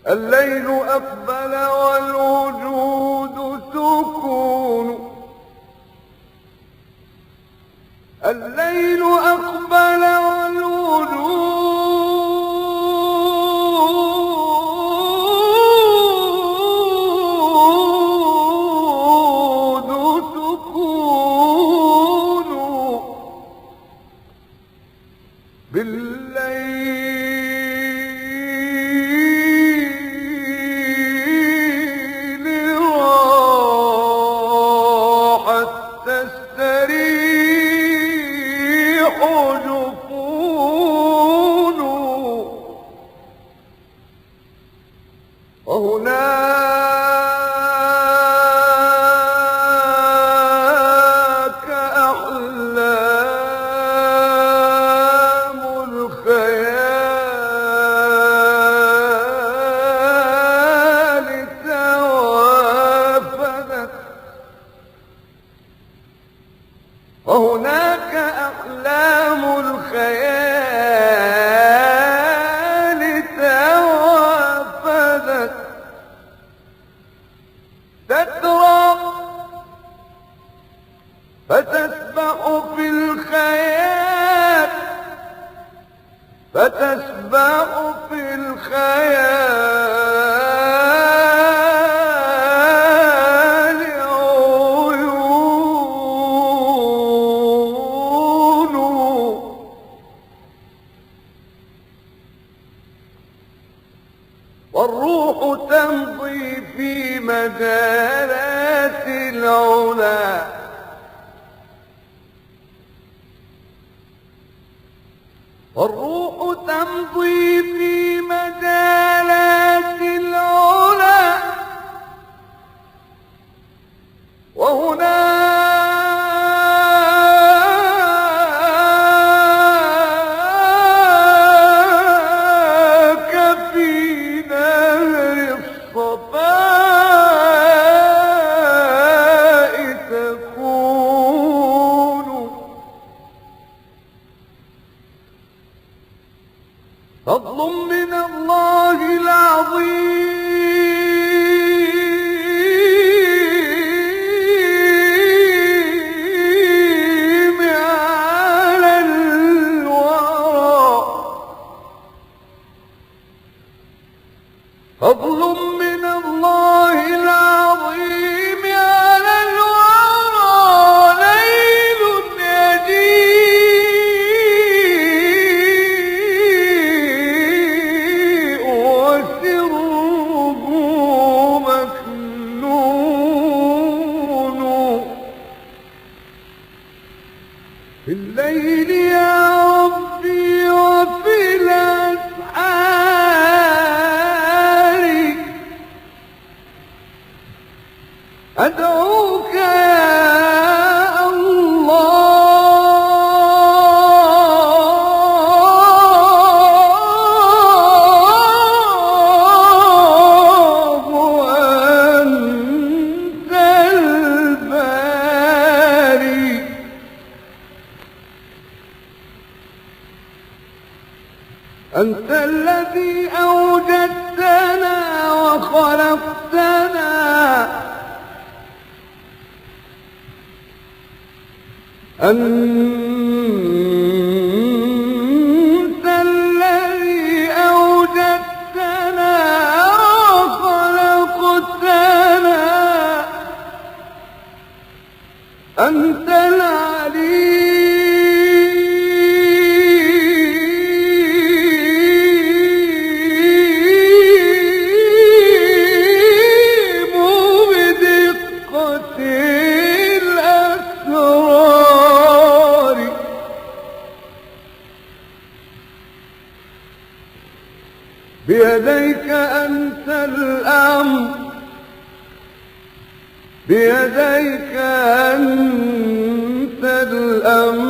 الليل أقبل والوجود سكون، الليل أقبل والوجود سكون، بالليل راحت تستريح جفون، وهناك أحلام الخيال توافدت، وهناك أحلام الخيال توافدت، تترى فتسبح في الخيال، فتسبح في الخيال عيون، والروح تمضي في مجالات العلا، والروح تمضي في مجالات العلا، وهناك في نهر الصفاء تكون، فضل من الله العظيم على الورى، فضل من الله العظيم على الورى، ليل يجيء وسره مكنون، في الليل يا ربي وفي الأسحار أدعوك يا الله، وأنت الباري، أنت الذي أوجدتنا وخلقتنا، أنت الذي أوجدتنا وخلقتنا، أنت العليم بدقة الأسرار، بيديك أنت الأمر، بيديك أنت الأمر